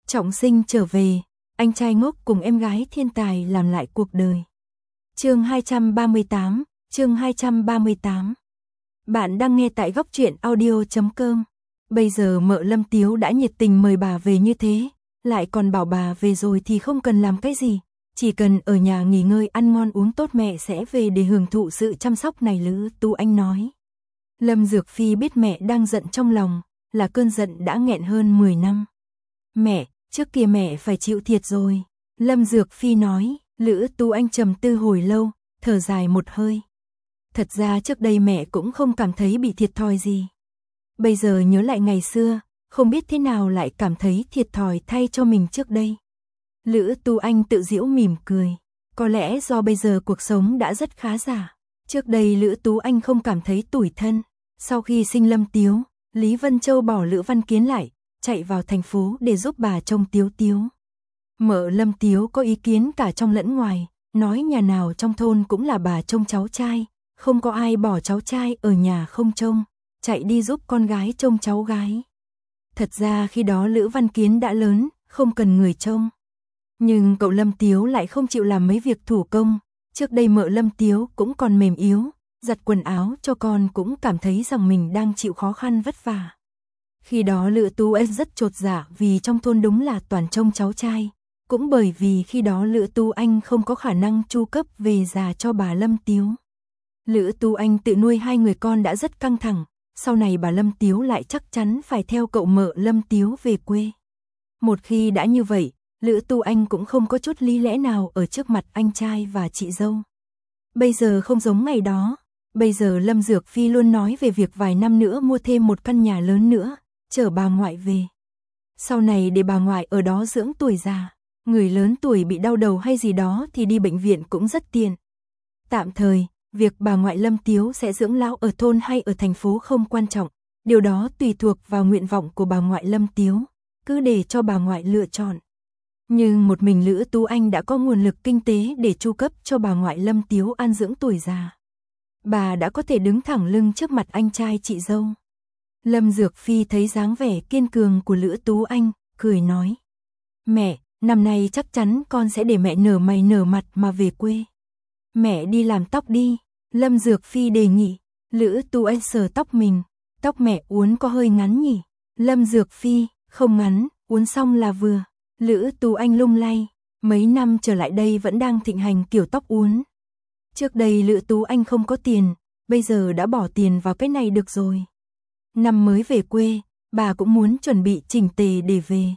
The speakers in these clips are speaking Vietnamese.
Trọng sinh trở về, anh trai ngốc cùng em gái thiên tài làm lại cuộc đời. Chương 238, chương 238. Bạn đang nghe tại góc truyện audio.com. Bây giờ mợ Lâm Tiếu đã nhiệt tình mời bà về như thế, lại còn bảo bà về rồi thì không cần làm cái gì, chỉ cần ở nhà nghỉ ngơi ăn ngon uống tốt mẹ sẽ về để hưởng thụ sự chăm sóc này. Lữ Tú Anh nói. Lâm Dược Phi biết mẹ đang giận trong lòng, là cơn giận đã nghẹn hơn 10 năm. Mẹ, trước kia mẹ phải chịu thiệt rồi. Lâm Dược Phi nói. Lữ Tú Anh trầm tư hồi lâu, thở dài một hơi. Thật ra trước đây mẹ cũng không cảm thấy bị thiệt thòi gì. Bây giờ nhớ lại ngày xưa, không biết thế nào lại cảm thấy thiệt thòi thay cho mình trước đây. Lữ Tú Anh tự giễu mỉm cười. Có lẽ do bây giờ cuộc sống đã rất khá giả. Trước đây Lữ Tú Anh không cảm thấy tủi thân. Sau khi sinh Lâm Tiếu, Lý Vân Châu bỏ Lữ Văn Kiến lại, chạy vào thành phố để giúp bà trông Tiếu Tiếu. Mợ Lâm Tiếu có ý kiến cả trong lẫn ngoài, nói nhà nào trong thôn cũng là bà trông cháu trai, không có ai bỏ cháu trai ở nhà không trông, chạy đi giúp con gái trông cháu gái. Thật ra khi đó Lữ Văn Kiến đã lớn, không cần người trông. Nhưng cậu Lâm Tiếu lại không chịu làm mấy việc thủ công, trước đây mợ Lâm Tiếu cũng còn mềm yếu, giặt quần áo cho con cũng cảm thấy rằng mình đang chịu khó khăn vất vả. Khi đó Lữ Tú Anh rất chột dạ vì trong thôn đúng là toàn trông cháu trai. Cũng bởi vì khi đó Lữ Tú Anh không có khả năng chu cấp về già cho bà Lâm Tiếu. Lữ Tú Anh tự nuôi hai người con đã rất căng thẳng, sau này bà Lâm Tiếu lại chắc chắn phải theo cậu mợ Lâm Tiếu về quê. Một khi đã như vậy, Lữ Tú Anh cũng không có chút lý lẽ nào ở trước mặt anh trai và chị dâu. Bây giờ không giống ngày đó, bây giờ Lâm Dược Phi luôn nói về việc vài năm nữa mua thêm một căn nhà lớn nữa, chở bà ngoại về. Sau này để bà ngoại ở đó dưỡng tuổi già. Người lớn tuổi bị đau đầu hay gì đó thì đi bệnh viện cũng rất tiện. Tạm thời, việc bà ngoại Lâm Tiếu sẽ dưỡng lão ở thôn hay ở thành phố không quan trọng, điều đó tùy thuộc vào nguyện vọng của bà ngoại Lâm Tiếu, cứ để cho bà ngoại lựa chọn. Nhưng một mình Lữ Tú Anh đã có nguồn lực kinh tế để chu cấp cho bà ngoại Lâm Tiếu an dưỡng tuổi già. Bà đã có thể đứng thẳng lưng trước mặt anh trai chị dâu. Lâm Dược Phi thấy dáng vẻ kiên cường của Lữ Tú Anh, cười nói. Mẹ, năm nay chắc chắn con sẽ để mẹ nở mày nở mặt mà về quê. Mẹ đi làm tóc đi, Lâm Dược Phi đề nghị. Lữ Tú Anh sờ tóc mình, tóc mẹ uốn có hơi ngắn nhỉ. Lâm Dược Phi, không ngắn, uốn xong là vừa. Lữ Tú Anh lung lay, mấy năm trở lại đây vẫn đang thịnh hành kiểu tóc uốn. Trước đây Lữ Tú Anh không có tiền, bây giờ đã bỏ tiền vào cái này được rồi. Năm mới về quê, bà cũng muốn chuẩn bị chỉnh tề để về.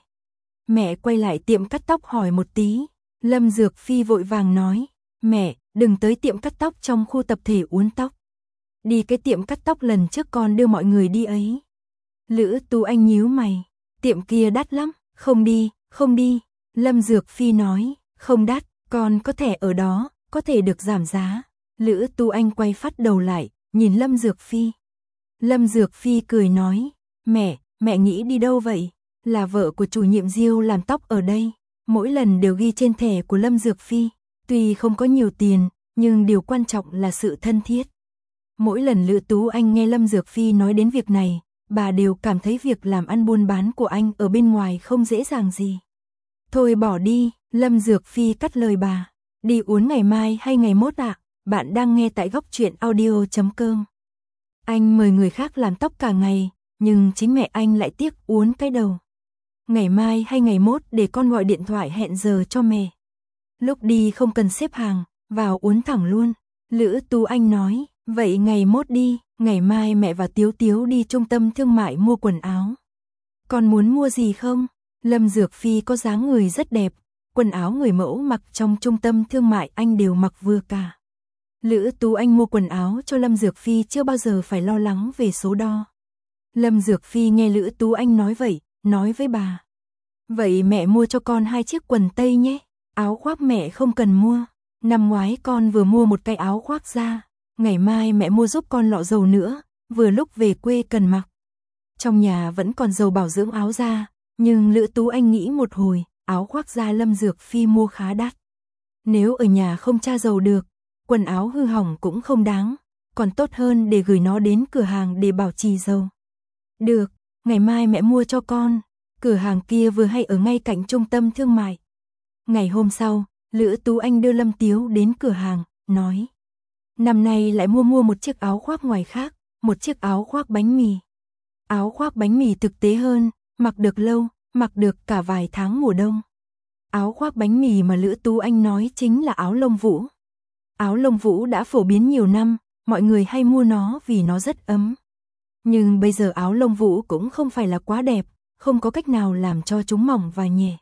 Mẹ quay lại tiệm cắt tóc hỏi một tí. Lâm Dược Phi vội vàng nói. Mẹ, đừng tới tiệm cắt tóc trong khu tập thể uốn tóc. Đi cái tiệm cắt tóc lần trước con đưa mọi người đi ấy. Lữ Tú Anh nhíu mày. Tiệm kia đắt lắm. Không đi, không đi. Lâm Dược Phi nói. Không đắt, con có thẻ ở đó, có thể được giảm giá. Lữ Tú Anh quay phát đầu lại, nhìn Lâm Dược Phi. Lâm Dược Phi cười nói. Mẹ nghĩ đi đâu vậy? Là vợ của chủ nhiệm Diêu làm tóc ở đây, mỗi lần đều ghi trên thẻ của Lâm Dược Phi, tuy không có nhiều tiền, nhưng điều quan trọng là sự thân thiết. Mỗi lần Lữ Tú Anh nghe Lâm Dược Phi nói đến việc này, bà đều cảm thấy việc làm ăn buôn bán của anh ở bên ngoài không dễ dàng gì. Thôi bỏ đi, Lâm Dược Phi cắt lời bà. Đi uốn ngày mai hay ngày mốt ạ? Bạn đang nghe tại góc truyện audio.com. Anh mời người khác làm tóc cả ngày, nhưng chính mẹ anh lại tiếc uốn cái đầu. Ngày mai hay ngày mốt để con gọi điện thoại hẹn giờ cho mẹ. Lúc đi không cần xếp hàng, vào uốn thẳng luôn. Lữ Tú Anh nói, vậy ngày mốt đi, ngày mai mẹ và Tiếu Tiếu đi trung tâm thương mại mua quần áo. Con muốn mua gì không? Lâm Dược Phi có dáng người rất đẹp, quần áo người mẫu mặc trong trung tâm thương mại anh đều mặc vừa cả. Lữ Tú Anh mua quần áo cho Lâm Dược Phi chưa bao giờ phải lo lắng về số đo. Lâm Dược Phi nghe Lữ Tú Anh nói vậy, nói với bà. Vậy mẹ mua cho con 2 chiếc quần tây nhé, áo khoác mẹ không cần mua. Năm ngoái con vừa mua một cái áo khoác da, ngày mai mẹ mua giúp con lọ dầu nữa, vừa lúc về quê cần mặc. Trong nhà vẫn còn dầu bảo dưỡng áo da, nhưng Lữ Tú Anh nghĩ một hồi, áo khoác da Lâm Dược Phi mua khá đắt. Nếu ở nhà không tra dầu được, quần áo hư hỏng cũng không đáng, còn tốt hơn để gửi nó đến cửa hàng để bảo trì dầu. Được, ngày mai mẹ mua cho con. Cửa hàng kia vừa hay ở ngay cạnh trung tâm thương mại. Ngày hôm sau, Lữ Tú Anh đưa Lâm Tiếu đến cửa hàng, nói. Năm nay lại mua một chiếc áo khoác ngoài khác, một chiếc áo khoác bánh mì. Áo khoác bánh mì thực tế hơn, mặc được lâu, mặc được cả vài tháng mùa đông. Áo khoác bánh mì mà Lữ Tú Anh nói chính là áo lông vũ. Áo lông vũ đã phổ biến nhiều năm, mọi người hay mua nó vì nó rất ấm. Nhưng bây giờ áo lông vũ cũng không phải là quá đẹp, không có cách nào làm cho chúng mỏng và nhẹ.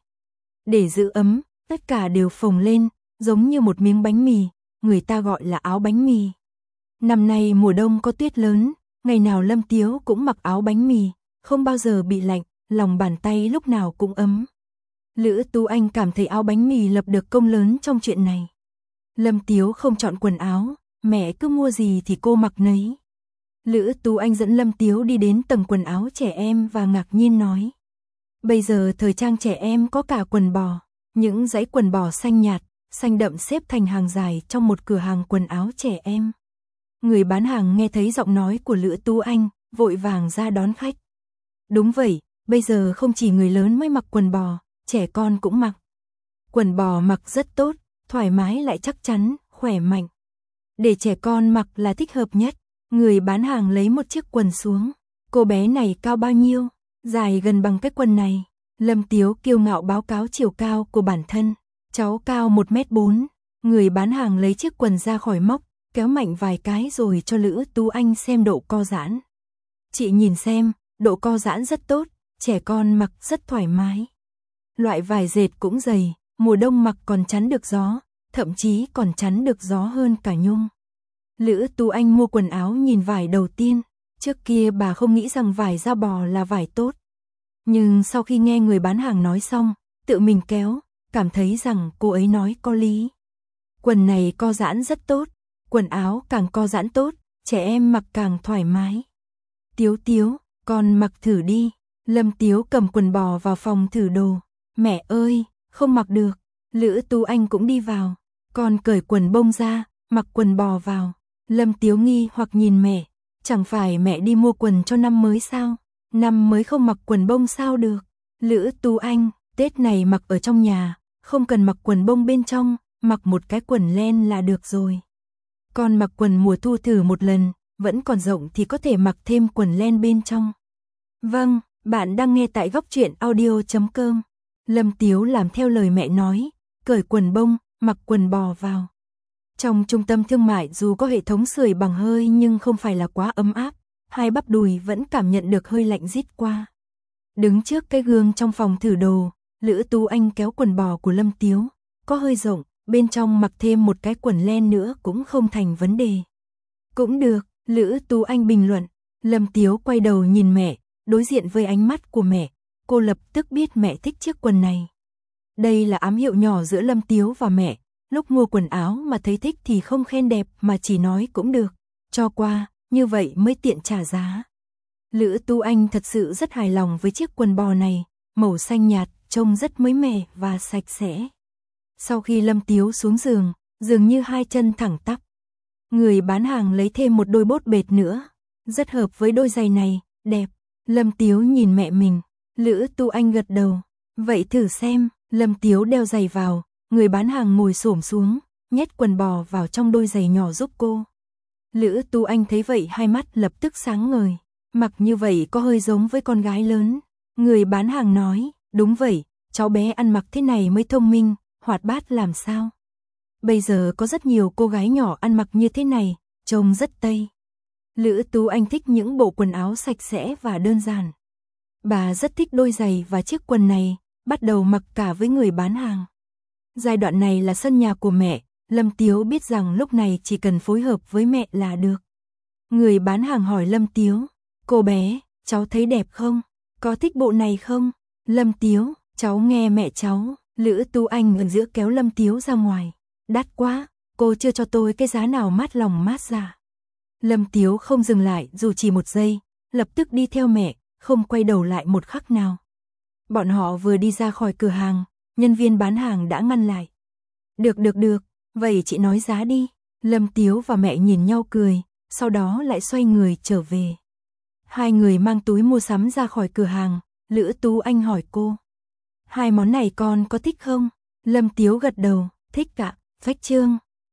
Để giữ ấm, tất cả đều phồng lên, giống như một miếng bánh mì, người ta gọi là áo bánh mì. Năm nay mùa đông có tuyết lớn, ngày nào Lâm Tiếu cũng mặc áo bánh mì, không bao giờ bị lạnh, lòng bàn tay lúc nào cũng ấm. Lữ Tú Anh cảm thấy áo bánh mì lập được công lớn trong chuyện này. Lâm Tiếu không chọn quần áo, mẹ cứ mua gì thì cô mặc nấy. Lữ Tú Anh dẫn Lâm Tiếu đi đến tầng quần áo trẻ em và ngạc nhiên nói. Bây giờ thời trang trẻ em có cả quần bò, những dãy quần bò xanh nhạt, xanh đậm xếp thành hàng dài trong một cửa hàng quần áo trẻ em. Người bán hàng nghe thấy giọng nói của Lữ Tú Anh, vội vàng ra đón khách. Đúng vậy, bây giờ không chỉ người lớn mới mặc quần bò, trẻ con cũng mặc. Quần bò mặc rất tốt, thoải mái lại chắc chắn, khỏe mạnh. Để trẻ con mặc là thích hợp nhất. Người bán hàng lấy một chiếc quần xuống. Cô bé này cao bao nhiêu? Dài gần bằng cái quần này. Lâm Tiếu kiêu ngạo báo cáo chiều cao của bản thân. Cháu cao 1m4. Người bán hàng lấy chiếc quần ra khỏi móc, kéo mạnh vài cái rồi cho Lữ Tú Anh xem độ co giãn. Chị nhìn xem, độ co giãn rất tốt, trẻ con mặc rất thoải mái. Loại vải dệt cũng dày, mùa đông mặc còn chắn được gió, thậm chí còn chắn được gió hơn cả nhung. Lữ Tú Anh mua quần áo nhìn vải đầu tiên, trước kia bà không nghĩ rằng vải da bò là vải tốt. Nhưng sau khi nghe người bán hàng nói xong, tự mình kéo, cảm thấy rằng cô ấy nói có lý. Quần này co giãn rất tốt, quần áo càng co giãn tốt, trẻ em mặc càng thoải mái. Tiếu Tiếu, con mặc thử đi. Lâm Tiếu cầm quần bò vào phòng thử đồ. Mẹ ơi, không mặc được. Lữ Tú Anh cũng đi vào. Con cởi quần bông ra, mặc quần bò vào. Lâm Tiếu nghi hoặc nhìn mẹ. Chẳng phải mẹ đi mua quần cho năm mới sao? Năm mới không mặc quần bông sao được? Lữ Tú Anh, Tết này mặc ở trong nhà, không cần mặc quần bông bên trong, mặc một cái quần len là được rồi. Con mặc quần mùa thu thử một lần, vẫn còn rộng thì có thể mặc thêm quần len bên trong. Vâng, bạn đang nghe tại Góc Truyện Audio.com. Lâm Tiếu làm theo lời mẹ nói, cởi quần bông, mặc quần bò vào. Trong trung tâm thương mại dù có hệ thống sưởi bằng hơi nhưng không phải là quá ấm áp, hai bắp đùi vẫn cảm nhận được hơi lạnh rít qua. Đứng trước cái gương trong phòng thử đồ, Lữ Tú Anh kéo quần bò của Lâm Tiếu, có hơi rộng, bên trong mặc thêm một cái quần len nữa cũng không thành vấn đề. Cũng được, Lữ Tú Anh bình luận. Lâm Tiếu quay đầu nhìn mẹ, đối diện với ánh mắt của mẹ, cô lập tức biết mẹ thích chiếc quần này. Đây là ám hiệu nhỏ giữa Lâm Tiếu và mẹ, lúc mua quần áo mà thấy thích thì không khen đẹp mà chỉ nói cũng được, cho qua, như vậy mới tiện trả giá. Lữ Tú Anh thật sự rất hài lòng với chiếc quần bò này, màu xanh nhạt, trông rất mới mẻ và sạch sẽ. Sau khi Lâm Tiếu xuống giường, dường như hai chân thẳng tắp. Người bán hàng lấy thêm một đôi bốt bệt nữa, rất hợp với đôi giày này, đẹp. Lâm Tiếu nhìn mẹ mình, Lữ Tú Anh gật đầu, vậy thử xem. Lâm Tiếu đeo giày vào, người bán hàng ngồi xổm xuống, nhét quần bò vào trong đôi giày nhỏ giúp cô. Lữ Tú Anh thấy vậy hai mắt lập tức sáng ngời, mặc như vậy có hơi giống với con gái lớn. Người bán hàng nói, đúng vậy, cháu bé ăn mặc thế này mới thông minh, hoạt bát làm sao. Bây giờ có rất nhiều cô gái nhỏ ăn mặc như thế này, trông rất Tây. Lữ Tú Anh thích những bộ quần áo sạch sẽ và đơn giản. Bà rất thích đôi giày và chiếc quần này, bắt đầu mặc cả với người bán hàng. Giai đoạn này là sân nhà của mẹ, Lâm Tiếu biết rằng lúc này chỉ cần phối hợp với mẹ là được. Người bán hàng hỏi Lâm Tiếu, cô bé, cháu thấy đẹp không? Có thích bộ này không? Lâm Tiếu, cháu nghe mẹ cháu. Lữ Tú Anh ở giữa kéo Lâm Tiếu ra ngoài. Đắt quá, cô chưa cho tôi cái giá nào mát lòng mát dạ. Lâm Tiếu không dừng lại dù chỉ một giây, lập tức đi theo mẹ, không quay đầu lại một khắc nào. Bọn họ vừa đi ra khỏi cửa hàng, nhân viên bán hàng đã ngăn lại. Được, vậy chị nói giá đi. Lâm Tiếu và mẹ nhìn nhau cười, sau đó lại xoay người trở về. Hai người mang túi mua sắm ra khỏi cửa hàng, Lữ Tú Anh hỏi cô. Hai món này con có thích không? Lâm Tiếu gật đầu, thích ạ. Phách Trương,